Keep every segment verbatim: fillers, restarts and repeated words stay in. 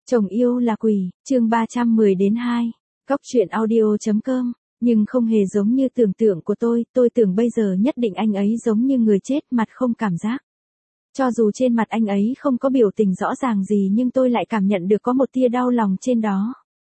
Chồng yêu là quỷ, chương ba trăm mười đến hai. Góc truyện audio.com. Nhưng không hề giống như tưởng tượng của tôi, tôi tưởng bây giờ nhất định anh ấy giống như người chết mặt không cảm giác. Cho dù trên mặt anh ấy không có biểu tình rõ ràng gì nhưng tôi lại cảm nhận được có một tia đau lòng trên đó.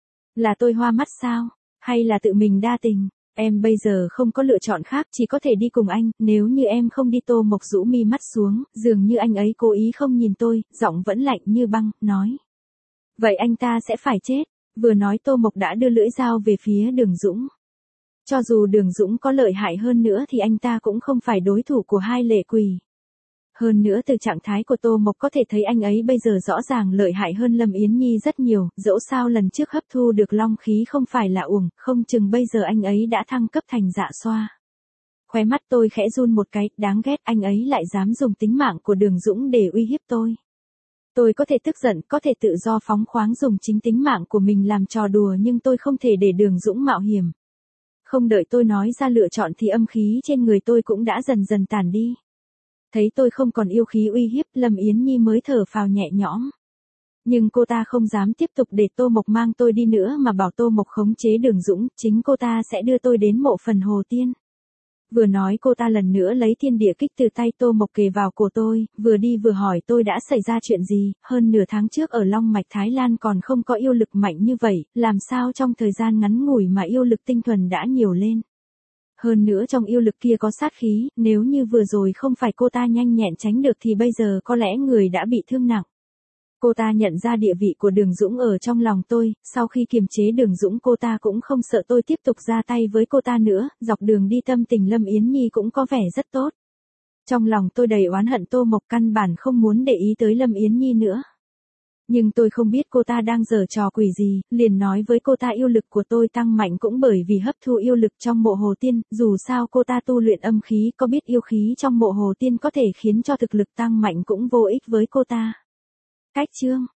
Là tôi hoa mắt sao? Hay là tự mình đa tình? Em bây giờ không có lựa chọn khác, chỉ có thể đi cùng anh, nếu như em không đi. Tô Mộc rũ mi mắt xuống, dường như anh ấy cố ý không nhìn tôi, giọng vẫn lạnh như băng, nói. Vậy anh ta sẽ phải chết. Vừa nói Tô Mộc đã đưa lưỡi dao về phía Đường Dũng. Cho dù Đường Dũng có lợi hại hơn nữa thì anh ta cũng không phải đối thủ của hai lệ quỷ. Hơn nữa từ trạng thái của Tô Mộc có thể thấy anh ấy bây giờ rõ ràng lợi hại hơn Lâm Yến Nhi rất nhiều, dẫu sao lần trước hấp thu được long khí không phải là uổng, không chừng bây giờ anh ấy đã thăng cấp thành dạ xoa. Khóe mắt tôi khẽ run một cái, đáng ghét, anh ấy lại dám dùng tính mạng của Đường Dũng để uy hiếp tôi. Tôi có thể tức giận, có thể tự do phóng khoáng dùng chính tính mạng của mình làm trò đùa nhưng tôi không thể để Đường Dũng mạo hiểm. Không đợi tôi nói ra lựa chọn thì âm khí trên người tôi cũng đã dần dần tản đi. Thấy tôi không còn yêu khí uy hiếp, Lâm Yến Nhi mới thở phào nhẹ nhõm. Nhưng cô ta không dám tiếp tục để Tô Mộc mang tôi đi nữa mà bảo Tô Mộc khống chế Đường Dũng, chính cô ta sẽ đưa tôi đến mộ phần Hồ Tiên. Vừa nói cô ta lần nữa lấy thiên địa kích từ tay Tô Mộc kề vào cổ tôi, vừa đi vừa hỏi tôi đã xảy ra chuyện gì, hơn nửa tháng trước ở Long Mạch Thái Lan còn không có yêu lực mạnh như vậy, làm sao trong thời gian ngắn ngủi mà yêu lực tinh thuần đã nhiều lên. Hơn nữa trong yêu lực kia có sát khí, nếu như vừa rồi không phải cô ta nhanh nhẹn tránh được thì bây giờ có lẽ người đã bị thương nặng. Cô ta nhận ra địa vị của Đường Dũng ở trong lòng tôi, sau khi kiềm chế Đường Dũng cô ta cũng không sợ tôi tiếp tục ra tay với cô ta nữa, dọc đường đi tâm tình Lâm Yến Nhi cũng có vẻ rất tốt. Trong lòng tôi đầy oán hận Tô Mộc căn bản không muốn để ý tới Lâm Yến Nhi nữa. Nhưng tôi không biết cô ta đang giở trò quỷ gì, liền nói với cô ta yêu lực của tôi tăng mạnh cũng bởi vì hấp thu yêu lực trong mộ Hồ Tiên, dù sao cô ta tu luyện âm khí có biết yêu khí trong mộ Hồ Tiên có thể khiến cho thực lực tăng mạnh cũng vô ích với cô ta. Cách chương